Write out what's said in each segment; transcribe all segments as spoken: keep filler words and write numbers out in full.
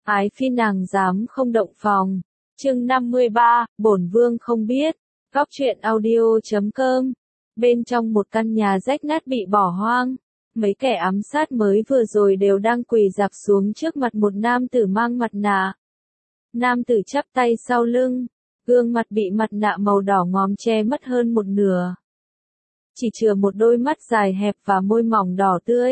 Ái phi nàng dám không động phòng. Chương năm mươi ba, bổn vương không biết. Góc truyện audio chấm com. Bên trong một căn nhà rách nát bị bỏ hoang, mấy kẻ ám sát mới vừa rồi đều đang quỳ rạp xuống trước mặt một nam tử mang mặt nạ. Nam tử chắp tay sau lưng, gương mặt bị mặt nạ màu đỏ ngòm che mất hơn một nửa. Chỉ chừa một đôi mắt dài hẹp và môi mỏng đỏ tươi.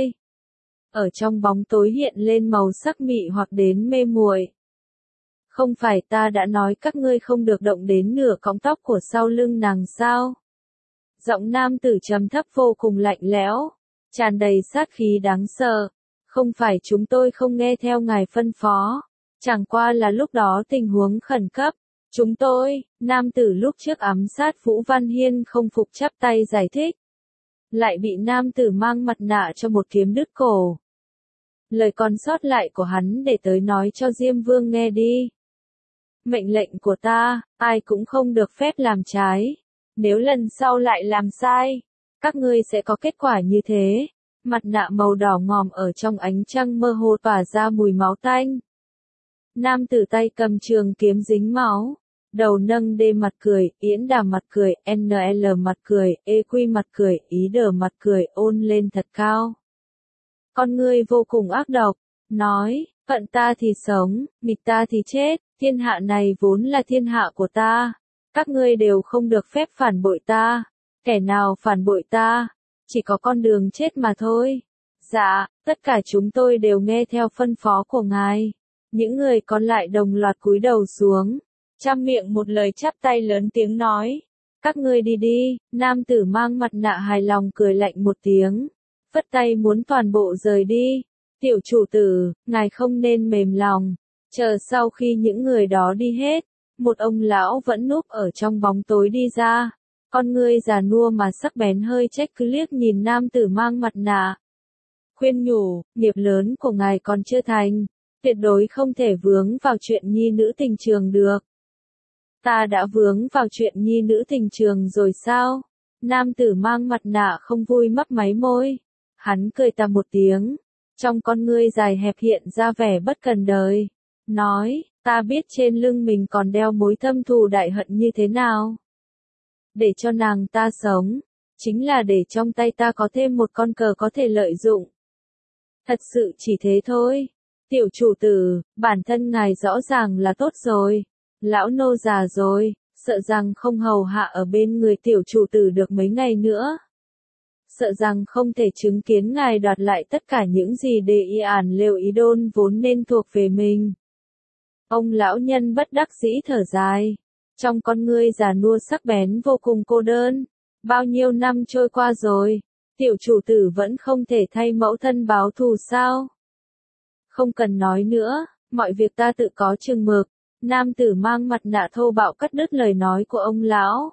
Ở trong bóng tối hiện lên màu sắc mị hoặc đến mê muội. Không phải ta đã nói các ngươi không được động đến nửa cọng tóc của sau lưng nàng sao? Giọng nam tử trầm thấp vô cùng lạnh lẽo, tràn đầy sát khí đáng sợ. Không phải chúng tôi không nghe theo ngài phân phó, chẳng qua là lúc đó tình huống khẩn cấp. Chúng tôi, nam tử lúc trước ám sát Vũ Văn Hiên không phục chắp tay giải thích. Lại bị nam tử mang mặt nạ cho một kiếm đứt cổ. Lời còn sót lại của hắn để tới nói cho Diêm Vương nghe đi. Mệnh lệnh của ta, ai cũng không được phép làm trái. Nếu lần sau lại làm sai, các ngươi sẽ có kết quả như thế. Mặt nạ màu đỏ ngòm ở trong ánh trăng mơ hồ tỏa ra mùi máu tanh. Nam tử tay cầm trường kiếm dính máu. Đầu nâng đê mặt cười, Yến Đàm mặt cười, en lờ mặt cười, E Quy mặt cười, Ý Đờ mặt cười, ôn lên thật cao. Con ngươi vô cùng ác độc, nói, phận ta thì sống, nghịch ta thì chết, thiên hạ này vốn là thiên hạ của ta. Các ngươi đều không được phép phản bội ta. Kẻ nào phản bội ta, chỉ có con đường chết mà thôi. Dạ, tất cả chúng tôi đều nghe theo phân phó của ngài. Những người còn lại đồng loạt cúi đầu xuống. Trăm miệng một lời chắp tay lớn tiếng nói. Các ngươi đi đi, nam tử mang mặt nạ hài lòng cười lạnh một tiếng. Phất tay muốn toàn bộ rời đi. Tiểu chủ tử, ngài không nên mềm lòng. Chờ sau khi những người đó đi hết, một ông lão vẫn núp ở trong bóng tối đi ra. Con ngươi già nua mà sắc bén hơi trách cứ liếc nhìn nam tử mang mặt nạ. Khuyên nhủ, nghiệp lớn của ngài còn chưa thành. Tuyệt đối không thể vướng vào chuyện nhi nữ tình trường được. Ta đã vướng vào chuyện nhi nữ tình trường rồi sao? Nam tử mang mặt nạ không vui mấp máy môi. Hắn cười ta một tiếng. Trong con ngươi dài hẹp hiện ra vẻ bất cần đời. Nói, ta biết trên lưng mình còn đeo mối thâm thù đại hận như thế nào. Để cho nàng ta sống, chính là để trong tay ta có thêm một con cờ có thể lợi dụng. Thật sự chỉ thế thôi. Tiểu chủ tử, bản thân ngài rõ ràng là tốt rồi. Lão nô già rồi, sợ rằng không hầu hạ ở bên người tiểu chủ tử được mấy ngày nữa. Sợ rằng không thể chứng kiến ngài đoạt lại tất cả những gì để y ản lều ý đôn vốn nên thuộc về mình. Ông lão nhân bất đắc dĩ thở dài. Trong con ngươi già nua sắc bén vô cùng cô đơn. Bao nhiêu năm trôi qua rồi, tiểu chủ tử vẫn không thể thay mẫu thân báo thù sao? Không cần nói nữa, mọi việc ta tự có chừng mực. Nam tử mang mặt nạ thô bạo cắt đứt lời nói của ông lão.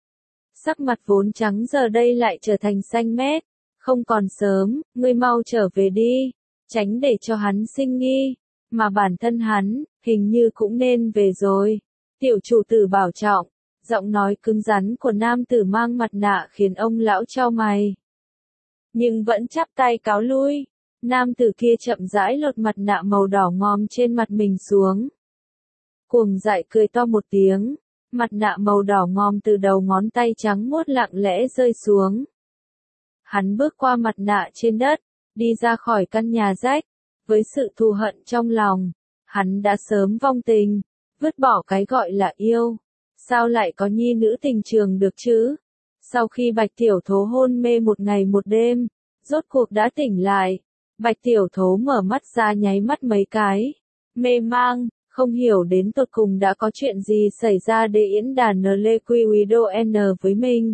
Sắc mặt vốn trắng giờ đây lại trở thành xanh mét. Không còn sớm, ngươi mau trở về đi, tránh để cho hắn sinh nghi. Mà bản thân hắn, hình như cũng nên về rồi. Tiểu chủ tử bảo trọng. Giọng nói cứng rắn của nam tử mang mặt nạ khiến ông lão chau mày. Nhưng vẫn chắp tay cáo lui. Nam tử kia chậm rãi lột mặt nạ màu đỏ ngòm trên mặt mình xuống. Cuồng dại cười to một tiếng. Mặt nạ màu đỏ ngòm từ đầu ngón tay trắng muốt lặng lẽ rơi xuống. Hắn bước qua mặt nạ trên đất, đi ra khỏi căn nhà rách. Với sự thù hận trong lòng, hắn đã sớm vong tình, vứt bỏ cái gọi là yêu. Sao lại có nhi nữ tình trường được chứ? Sau khi Bạch Tiểu Thố hôn mê một ngày một đêm, rốt cuộc đã tỉnh lại. Bạch Tiểu Thố mở mắt ra nháy mắt mấy cái, mê mang, không hiểu đến tột cùng đã có chuyện gì xảy ra để Yến Đàn Lê Quy Uy Đô N với mình.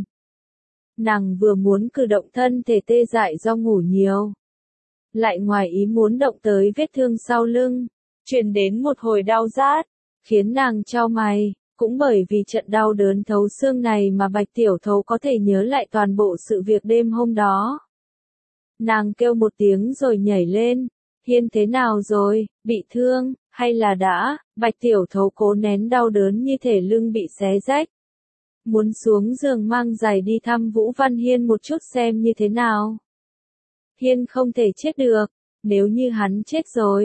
Nàng vừa muốn cử động thân thể tê dại do ngủ nhiều. Lại ngoài ý muốn động tới vết thương sau lưng, truyền đến một hồi đau rát, khiến nàng chau mày. Cũng bởi vì trận đau đớn thấu xương này mà Bạch Tiểu Thố có thể nhớ lại toàn bộ sự việc đêm hôm đó. Nàng kêu một tiếng rồi nhảy lên. Hiên thế nào rồi, bị thương, hay là đã? Bạch Tiểu Thố cố nén đau đớn như thể lưng bị xé rách. Muốn xuống giường mang giày đi thăm Vũ Văn Hiên một chút xem như thế nào. Hiên không thể chết được, nếu như hắn chết rồi,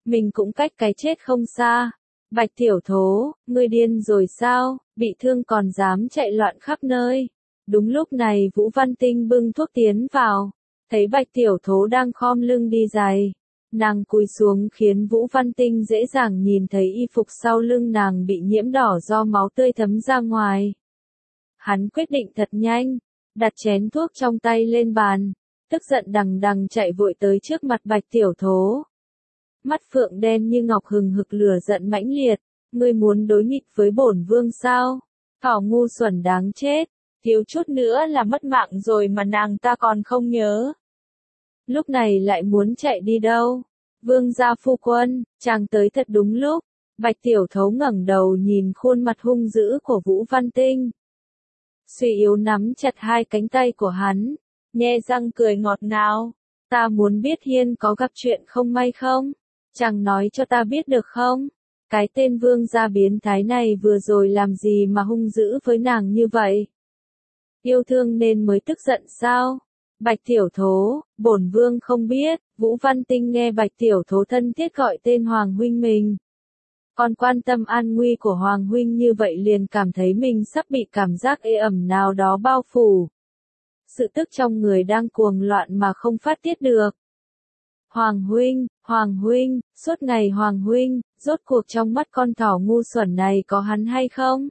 mình cũng cách cái chết không xa. Bạch tiểu thố, ngươi điên rồi sao, bị thương còn dám chạy loạn khắp nơi. Đúng lúc này Vũ Văn Tinh bưng thuốc tiến vào, thấy Bạch tiểu thố đang khom lưng đi giày. Nàng cúi xuống khiến Vũ Văn Tinh dễ dàng nhìn thấy y phục sau lưng nàng bị nhiễm đỏ do máu tươi thấm ra ngoài. Hắn quyết định thật nhanh, đặt chén thuốc trong tay lên bàn, tức giận đằng đằng chạy vội tới trước mặt Bạch tiểu thố. Mắt phượng đen như ngọc hừng hực lửa giận mãnh liệt, ngươi muốn đối nghịch với bổn vương sao? Thỏ ngu xuẩn đáng chết, thiếu chút nữa là mất mạng rồi mà nàng ta còn không nhớ. Lúc này lại muốn chạy đi đâu? Vương gia phu quân, chàng tới thật đúng lúc. Bạch tiểu thấu ngẩng đầu nhìn khuôn mặt hung dữ của Vũ Văn Tinh. Suy yếu nắm chặt hai cánh tay của hắn, nhe răng cười ngọt ngào. Ta muốn biết Hiên có gặp chuyện không may không? Chàng nói cho ta biết được không? Cái tên vương gia biến thái này vừa rồi làm gì mà hung dữ với nàng như vậy? Yêu thương nên mới tức giận sao? Bạch tiểu thố, bổn vương không biết. Vũ Văn Tinh nghe Bạch tiểu thố thân thiết gọi tên Hoàng huynh mình. Còn quan tâm an nguy của Hoàng huynh như vậy liền cảm thấy mình sắp bị cảm giác ê ẩm nào đó bao phủ. Sự tức trong người đang cuồng loạn mà không phát tiết được. Hoàng huynh, Hoàng huynh, suốt ngày Hoàng huynh, rốt cuộc trong mắt con thỏ ngu xuẩn này có hắn hay không?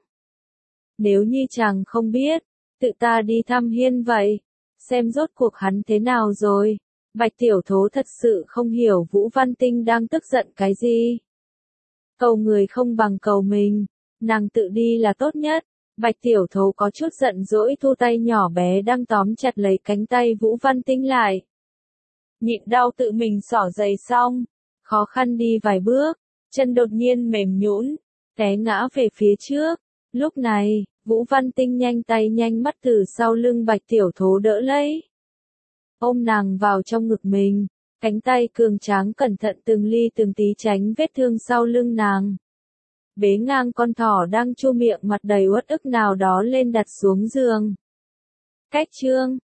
Nếu như chàng không biết, tự ta đi thăm Hiên vậy, xem rốt cuộc hắn thế nào rồi. Bạch tiểu thố thật sự không hiểu Vũ Văn Tinh đang tức giận cái gì. Cầu người không bằng cầu mình, nàng tự đi là tốt nhất. Bạch tiểu thố có chút giận dỗi thu tay nhỏ bé đang tóm chặt lấy cánh tay Vũ Văn Tinh lại. Nhịn đau tự mình xỏ giày xong, khó khăn đi vài bước, chân đột nhiên mềm nhũn, té ngã về phía trước. Lúc này, Vũ Văn Tinh nhanh tay nhanh mắt từ sau lưng Bạch tiểu thố đỡ lấy. Ôm nàng vào trong ngực mình, cánh tay cường tráng cẩn thận từng ly từng tí tránh vết thương sau lưng nàng. Bế ngang con thỏ đang chu miệng mặt đầy uất ức nào đó lên đặt xuống giường. Cách chương